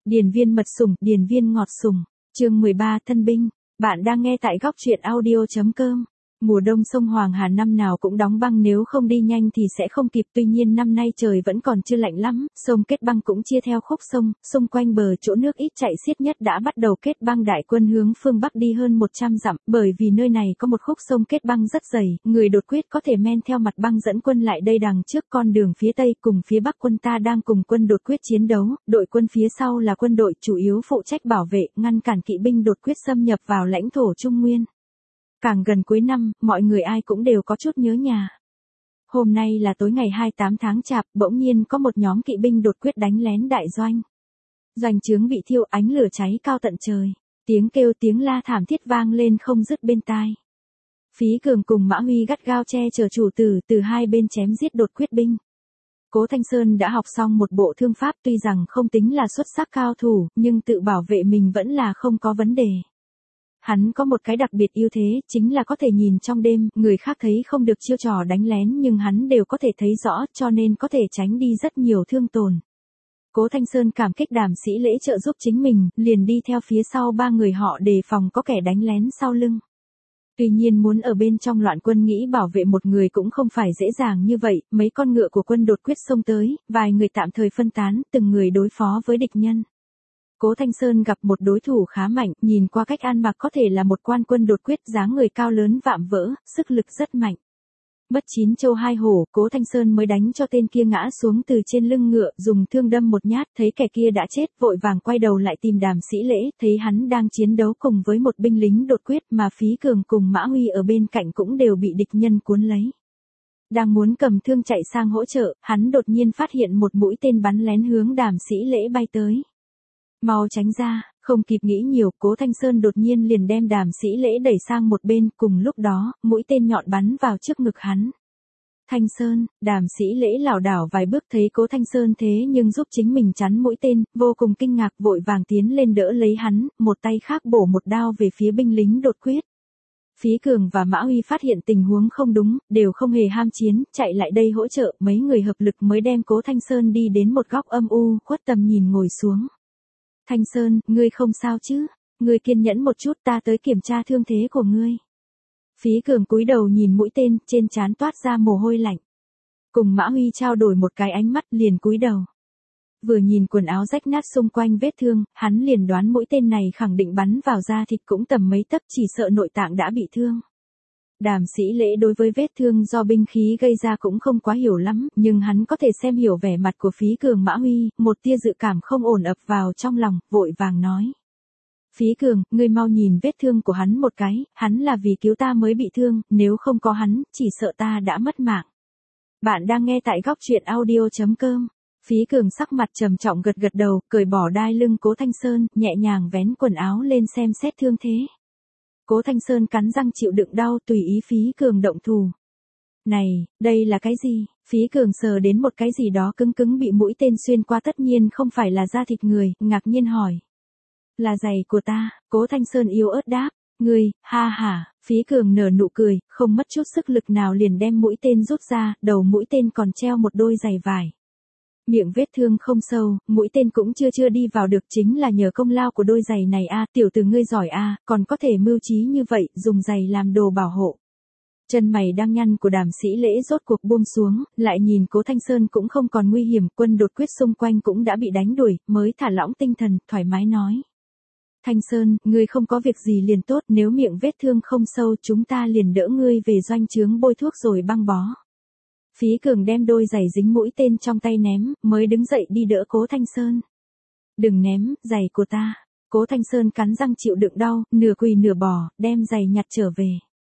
Điền viên mật sủng, điền viên ngọt sủng. Chương 13 thân binh. Bạn đang nghe tại góc truyện audio.com. Mùa đông sông Hoàng Hà năm nào cũng đóng băng, nếu không đi nhanh thì sẽ không kịp. Tuy nhiên năm nay trời vẫn còn chưa lạnh lắm, sông kết băng cũng chia theo khúc sông, xung quanh bờ chỗ nước ít chảy xiết nhất đã bắt đầu kết băng. Đại quân hướng phương Bắc đi hơn 100 dặm, bởi vì nơi này có một khúc sông kết băng rất dày, người đột quyết có thể men theo mặt băng dẫn quân lại đây. Đằng trước con đường phía Tây cùng phía Bắc quân ta đang cùng quân đột quyết chiến đấu, đội quân phía sau là quân đội chủ yếu phụ trách bảo vệ, ngăn cản kỵ binh đột quyết xâm nhập vào lãnh thổ Trung Nguyên. Càng gần cuối năm, mọi người ai cũng đều có chút nhớ nhà. Hôm nay là tối ngày 28 tháng Chạp, bỗng nhiên có một nhóm kỵ binh đột quyết đánh lén đại doanh. Doanh trướng bị thiêu, ánh lửa cháy cao tận trời, tiếng kêu tiếng la thảm thiết vang lên không dứt bên tai. Phí Cường cùng Mã Huy gắt gao che chở chủ tử, từ hai bên chém giết đột quyết binh. Cố Thanh Sơn đã học xong một bộ thương pháp, tuy rằng không tính là xuất sắc cao thủ, nhưng tự bảo vệ mình vẫn là không có vấn đề. Hắn có một cái đặc biệt ưu thế, chính là có thể nhìn trong đêm, người khác thấy không được chiêu trò đánh lén nhưng hắn đều có thể thấy rõ, cho nên có thể tránh đi rất nhiều thương tổn. Cố Thanh Sơn cảm kích Đàm Sĩ Lễ trợ giúp chính mình, liền đi theo phía sau ba người họ đề phòng có kẻ đánh lén sau lưng. Tuy nhiên muốn ở bên trong loạn quân nghĩ bảo vệ một người cũng không phải dễ dàng như vậy, mấy con ngựa của quân đột quyết xông tới, vài người tạm thời phân tán, từng người đối phó với địch nhân. Cố Thanh Sơn gặp một đối thủ khá mạnh, nhìn qua cách ăn mặc có thể là một quan quân đột quyết, dáng người cao lớn vạm vỡ, sức lực rất mạnh. Mất 9 châu 2 hổ, Cố Thanh Sơn mới đánh cho tên kia ngã xuống từ trên lưng ngựa, dùng thương đâm một nhát, thấy kẻ kia đã chết, vội vàng quay đầu lại tìm Đàm Sĩ Lễ, thấy hắn đang chiến đấu cùng với một binh lính đột quyết, mà Phí Cường cùng Mã Huy ở bên cạnh cũng đều bị địch nhân cuốn lấy. Đang muốn cầm thương chạy sang hỗ trợ, hắn đột nhiên phát hiện một mũi tên bắn lén hướng Đàm Sĩ Lễ bay tới. Mau tránh ra, không kịp nghĩ nhiều, Cố Thanh Sơn đột nhiên liền đem Đàm Sĩ Lễ đẩy sang một bên, cùng lúc đó, mũi tên nhọn bắn vào trước ngực hắn. Thanh Sơn, Đàm Sĩ Lễ lảo đảo vài bước thấy Cố Thanh Sơn thế nhưng giúp chính mình chắn mũi tên, vô cùng kinh ngạc vội vàng tiến lên đỡ lấy hắn, một tay khác bổ một đao về phía binh lính đột quyết. Phí Cường và Mã Huy phát hiện tình huống không đúng, đều không hề ham chiến, chạy lại đây hỗ trợ, mấy người hợp lực mới đem Cố Thanh Sơn đi đến một góc âm u, khuất tầm nhìn ngồi xuống. Thanh Sơn, ngươi không sao chứ? Ngươi kiên nhẫn một chút, ta tới kiểm tra thương thế của ngươi. Phí Cường cúi đầu nhìn mũi tên, trên trán toát ra mồ hôi lạnh. Cùng Mã Huy trao đổi một cái ánh mắt, liền cúi đầu. Vừa nhìn quần áo rách nát xung quanh vết thương, hắn liền đoán mũi tên này khẳng định bắn vào da thịt cũng tầm mấy tấc, chỉ sợ nội tạng đã bị thương. Đàm Sĩ Lễ đối với vết thương do binh khí gây ra cũng không quá hiểu lắm, nhưng hắn có thể xem hiểu vẻ mặt của Phí Cường Mã Huy, một tia dự cảm không ổn ập vào trong lòng, vội vàng nói. Phí Cường, ngươi mau nhìn vết thương của hắn một cái, hắn là vì cứu ta mới bị thương, nếu không có hắn, chỉ sợ ta đã mất mạng. Bạn đang nghe tại góc truyện audio.com. Phí Cường sắc mặt trầm trọng gật gật đầu, cởi bỏ đai lưng Cố Thanh Sơn, nhẹ nhàng vén quần áo lên xem xét thương thế. Cố Thanh Sơn cắn răng chịu đựng đau, tùy ý Phí Cường động thủ. Này, đây là cái gì? Phí Cường sờ đến một cái gì đó cứng cứng bị mũi tên xuyên qua, tất nhiên không phải là da thịt người, ngạc nhiên hỏi. Là giày của ta, Cố Thanh Sơn yếu ớt đáp. Ngươi, ha ha, Phí Cường nở nụ cười, không mất chút sức lực nào liền đem mũi tên rút ra, đầu mũi tên còn treo một đôi giày vải. Miệng vết thương không sâu, mũi tên cũng chưa đi vào được, chính là nhờ công lao của đôi giày này a, tiểu tử ngươi giỏi a, còn có thể mưu trí như vậy, dùng giày làm đồ bảo hộ. Chân mày đang nhăn của Đàm Sĩ Lễ rốt cuộc buông xuống, lại nhìn Cố Thanh Sơn cũng không còn nguy hiểm, quân đột quyết xung quanh cũng đã bị đánh đuổi, mới thả lỏng tinh thần, thoải mái nói. Thanh Sơn, ngươi không có việc gì liền tốt, nếu miệng vết thương không sâu chúng ta liền đỡ ngươi về doanh trướng bôi thuốc rồi băng bó. Phí Cường đem đôi giày dính mũi tên trong tay ném, mới đứng dậy đi đỡ Cố Thanh Sơn. Đừng ném, giày của ta. Cố Thanh Sơn cắn răng chịu đựng đau, nửa quỳ nửa bò, đem giày nhặt trở về.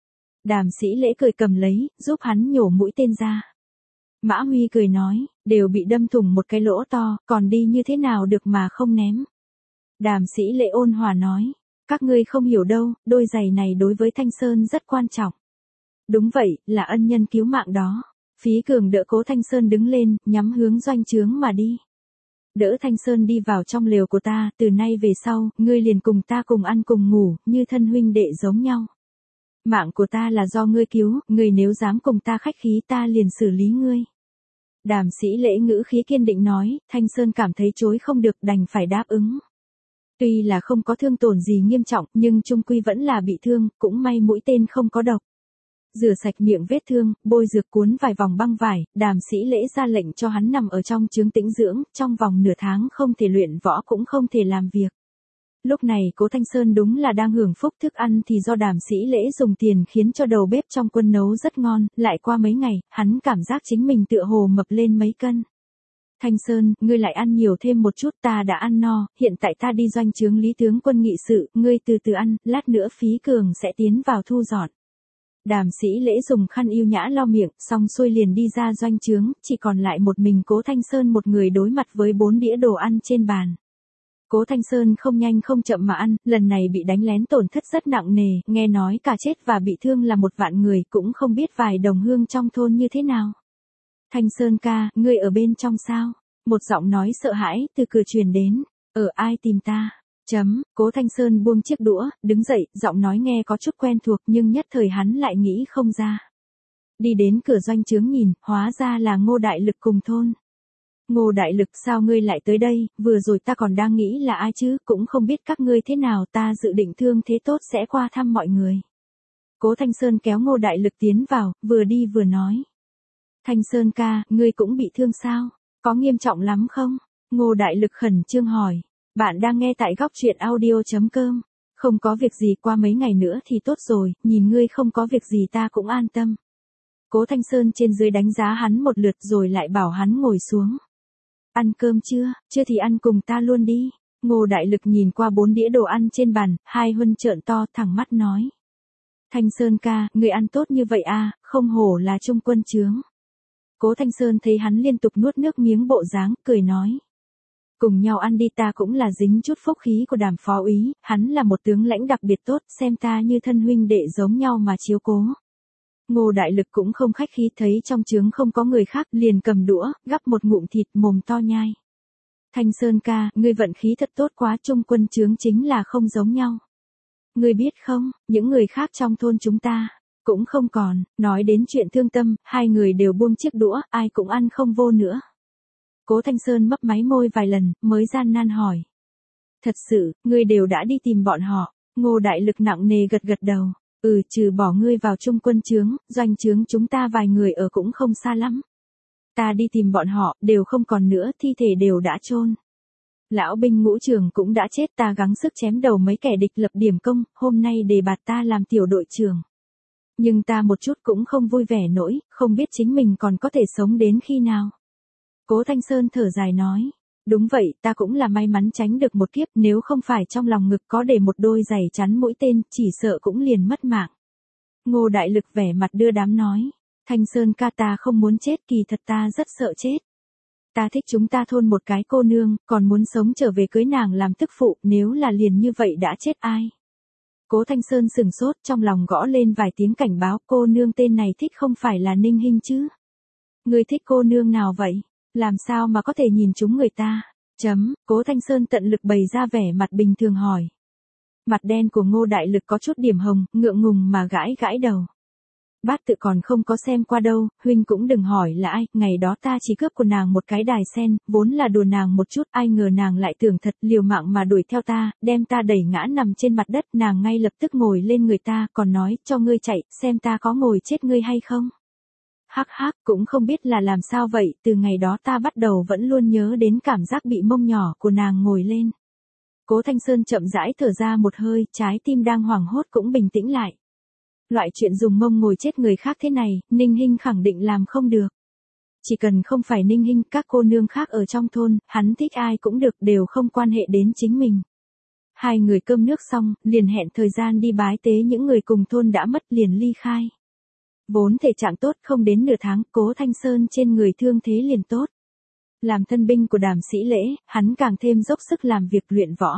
Đàm Sĩ Lễ cười cầm lấy, giúp hắn nhổ mũi tên ra. Mã Huy cười nói, đều bị đâm thủng một cái lỗ to, còn đi như thế nào được mà không ném. Đàm Sĩ Lễ ôn hòa nói, các ngươi không hiểu đâu, đôi giày này đối với Thanh Sơn rất quan trọng. Đúng vậy, là ân nhân cứu mạng đó. Phí Cường đỡ Cố Thanh Sơn đứng lên, nhắm hướng doanh trướng mà đi. Đỡ Thanh Sơn đi vào trong lều của ta, từ nay về sau, ngươi liền cùng ta cùng ăn cùng ngủ, như thân huynh đệ giống nhau. Mạng của ta là do ngươi cứu, ngươi nếu dám cùng ta khách khí ta liền xử lý ngươi. Đàm Sĩ Lễ ngữ khí kiên định nói, Thanh Sơn cảm thấy chối không được đành phải đáp ứng. Tuy là không có thương tổn gì nghiêm trọng nhưng chung quy vẫn là bị thương, cũng may mũi tên không có độc. Rửa sạch miệng vết thương, bôi dược cuốn vài vòng băng vải, Đàm Sĩ Lễ ra lệnh cho hắn nằm ở trong chướng tĩnh dưỡng, trong vòng nửa tháng không thể luyện võ cũng không thể làm việc. Lúc này Cố Thanh Sơn đúng là đang hưởng phúc, thức ăn thì do Đàm Sĩ Lễ dùng tiền khiến cho đầu bếp trong quân nấu rất ngon, lại qua mấy ngày, hắn cảm giác chính mình tựa hồ mập lên mấy cân. Thanh Sơn, ngươi lại ăn nhiều thêm một chút, ta đã ăn no, hiện tại ta đi doanh trướng Lý tướng quân nghị sự, ngươi từ từ ăn, lát nữa Phí Cường sẽ tiến vào thu dọn. Đàm Sĩ Lễ dùng khăn yêu nhã lau miệng, xong xuôi liền đi ra doanh trướng, chỉ còn lại một mình Cố Thanh Sơn một người đối mặt với 4 đĩa đồ ăn trên bàn. Cố Thanh Sơn không nhanh không chậm mà ăn, lần này bị đánh lén tổn thất rất nặng nề, nghe nói cả chết và bị thương là 1 vạn người, cũng không biết vài đồng hương trong thôn như thế nào. Thanh Sơn ca, ngươi ở bên trong sao? Một giọng nói sợ hãi từ cửa truyền đến. Ai tìm ta? Cố Thanh Sơn buông chiếc đũa, đứng dậy, giọng nói nghe có chút quen thuộc nhưng nhất thời hắn lại nghĩ không ra. Đi đến cửa doanh trướng nhìn, hóa ra là Ngô Đại Lực cùng thôn. Ngô Đại Lực, sao ngươi lại tới đây, vừa rồi ta còn đang nghĩ là ai chứ, cũng không biết các ngươi thế nào, ta dự định thương thế tốt sẽ qua thăm mọi người. Cố Thanh Sơn kéo Ngô Đại Lực tiến vào, vừa đi vừa nói. Thanh Sơn ca, ngươi cũng bị thương sao? Có nghiêm trọng lắm không? Ngô Đại Lực khẩn trương hỏi. Bạn đang nghe tại góc truyện audio.com. Không có việc gì, qua mấy ngày nữa thì tốt rồi, nhìn ngươi không có việc gì ta cũng an tâm. Cố Thanh Sơn trên dưới đánh giá hắn một lượt rồi lại bảo hắn ngồi xuống. Ăn cơm chưa? Chưa thì ăn cùng ta luôn đi. Ngô Đại Lực nhìn qua 4 đĩa đồ ăn trên bàn, hai huân trợn to thẳng mắt nói. Thanh Sơn ca, người ăn tốt như vậy à, không hổ là trung quân trướng. Cố Thanh Sơn thấy hắn liên tục nuốt nước miếng bộ dáng, cười nói. Cùng nhau ăn đi, ta cũng là dính chút phúc khí của Đàm phó úy, hắn là một tướng lãnh đặc biệt tốt, xem ta như thân huynh đệ giống nhau mà chiếu cố. Ngô Đại Lực cũng không khách khí, thấy trong trướng không có người khác, liền cầm đũa, gắp một ngụm thịt, mồm to nhai. Thanh Sơn ca, ngươi vận khí thật tốt quá, trung quân trướng chính là không giống nhau. Ngươi biết không, những người khác trong thôn chúng ta cũng không còn. Nói đến chuyện thương tâm, hai người đều buông chiếc đũa, ai cũng ăn không vô nữa. Cố Thanh Sơn mấp máy môi vài lần, mới gian nan hỏi. Thật sự, ngươi đều đã đi tìm bọn họ? Ngô Đại Lực nặng nề gật gật đầu. Trừ bỏ ngươi vào trung quân trướng, doanh trướng chúng ta vài người ở cũng không xa lắm. Ta đi tìm bọn họ, đều không còn nữa, thi thể đều đã chôn. Lão binh ngũ trưởng cũng đã chết, ta gắng sức chém đầu mấy kẻ địch lập điểm công, hôm nay đề bạt ta làm tiểu đội trưởng. Nhưng ta một chút cũng không vui vẻ nổi, không biết chính mình còn có thể sống đến khi nào. Cố Thanh Sơn thở dài nói. Đúng vậy, ta cũng là may mắn tránh được một kiếp, nếu không phải trong lòng ngực có để một đôi giày chắn mũi tên, chỉ sợ cũng liền mất mạng. Ngô Đại Lực vẻ mặt đưa đám nói. Thanh Sơn ca, ta không muốn chết, kỳ thật ta rất sợ chết. Ta thích chúng ta thôn một cái cô nương, còn muốn sống trở về cưới nàng làm tức phụ, nếu là liền như vậy đã chết ai. Cố Thanh Sơn sừng sốt, trong lòng gõ lên vài tiếng cảnh báo, cô nương tên này thích không phải là Ninh Hinh chứ. Ngươi thích cô nương nào vậy? Làm sao mà có thể nhìn chúng người ta? Cố Thanh Sơn tận lực bày ra vẻ mặt bình thường hỏi. Mặt đen của Ngô Đại Lực có chút điểm hồng, ngượng ngùng mà gãi gãi đầu. Bát tự còn không có xem qua đâu, huynh cũng đừng hỏi là ai, ngày đó ta chỉ cướp của nàng một cái đài sen, vốn là đùa nàng một chút, ai ngờ nàng lại tưởng thật, liều mạng mà đuổi theo ta, đem ta đẩy ngã nằm trên mặt đất, nàng ngay lập tức ngồi lên người ta, còn nói, cho ngươi chạy, xem ta có ngồi chết ngươi hay không. Hắc hắc, cũng không biết là làm sao vậy, từ ngày đó ta bắt đầu vẫn luôn nhớ đến cảm giác bị mông nhỏ của nàng ngồi lên. Cố Thanh Sơn chậm rãi thở ra một hơi, trái tim đang hoảng hốt cũng bình tĩnh lại. Loại chuyện dùng mông ngồi chết người khác thế này, Ninh Hinh khẳng định làm không được. Chỉ cần không phải Ninh Hinh, các cô nương khác ở trong thôn, hắn thích ai cũng được, đều không quan hệ đến chính mình. Hai người cơm nước xong, liền hẹn thời gian đi bái tế những người cùng thôn đã mất, liền ly khai. Vốn thể trạng tốt, không đến nửa tháng, Cố Thanh Sơn trên người thương thế liền tốt. Làm thân binh của Đàm Sĩ Lễ, hắn càng thêm dốc sức làm việc luyện võ.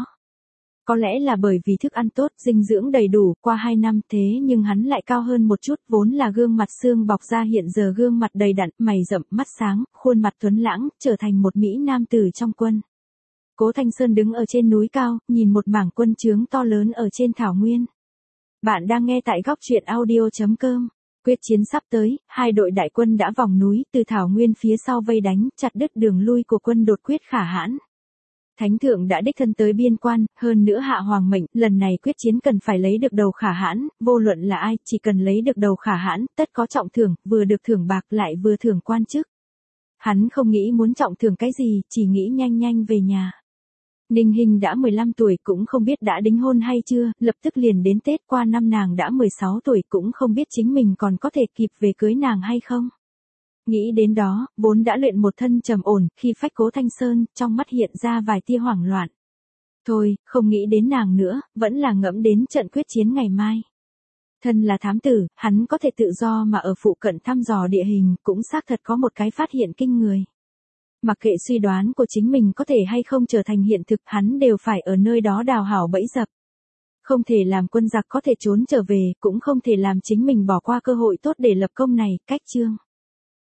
Có lẽ là bởi vì thức ăn tốt, dinh dưỡng đầy đủ, qua 2 năm thế nhưng hắn lại cao hơn một chút, vốn là gương mặt xương bọc ra hiện giờ gương mặt đầy đặn, mày rậm, mắt sáng, khuôn mặt tuấn lãng, trở thành một mỹ nam tử trong quân. Cố Thanh Sơn đứng ở trên núi cao, nhìn một mảng quân trướng to lớn ở trên thảo nguyên. Bạn đang nghe tại góc truyện audio.com. Quyết chiến sắp tới, hai đội đại quân đã vòng núi từ thảo nguyên phía sau vây đánh, chặt đứt đường lui của quân đột quyết Khả Hãn. Thánh thượng đã đích thân tới biên quan, hơn nữa hạ hoàng mệnh, lần này quyết chiến cần phải lấy được đầu Khả Hãn, vô luận là ai, chỉ cần lấy được đầu Khả Hãn, tất có trọng thưởng, vừa được thưởng bạc lại vừa thưởng quan chức. Hắn không nghĩ muốn trọng thưởng cái gì, chỉ nghĩ nhanh nhanh về nhà. Ninh Hinh đã 15 tuổi cũng không biết đã đính hôn hay chưa, lập tức liền đến Tết, qua năm nàng đã 16 tuổi cũng không biết chính mình còn có thể kịp về cưới nàng hay không. Nghĩ đến đó, vốn đã luyện một thân trầm ổn, khi phách Cố Thanh Sơn, trong mắt hiện ra vài tia hoảng loạn. Thôi, không nghĩ đến nàng nữa, vẫn là ngẫm đến trận quyết chiến ngày mai. Thân là thám tử, hắn có thể tự do mà ở phụ cận thăm dò địa hình, cũng xác thật có một cái phát hiện kinh người. Mặc kệ suy đoán của chính mình có thể hay không trở thành hiện thực, hắn đều phải ở nơi đó đào hảo bẫy dập. Không thể làm quân giặc có thể trốn trở về, cũng không thể làm chính mình bỏ qua cơ hội tốt để lập công này, cách chương.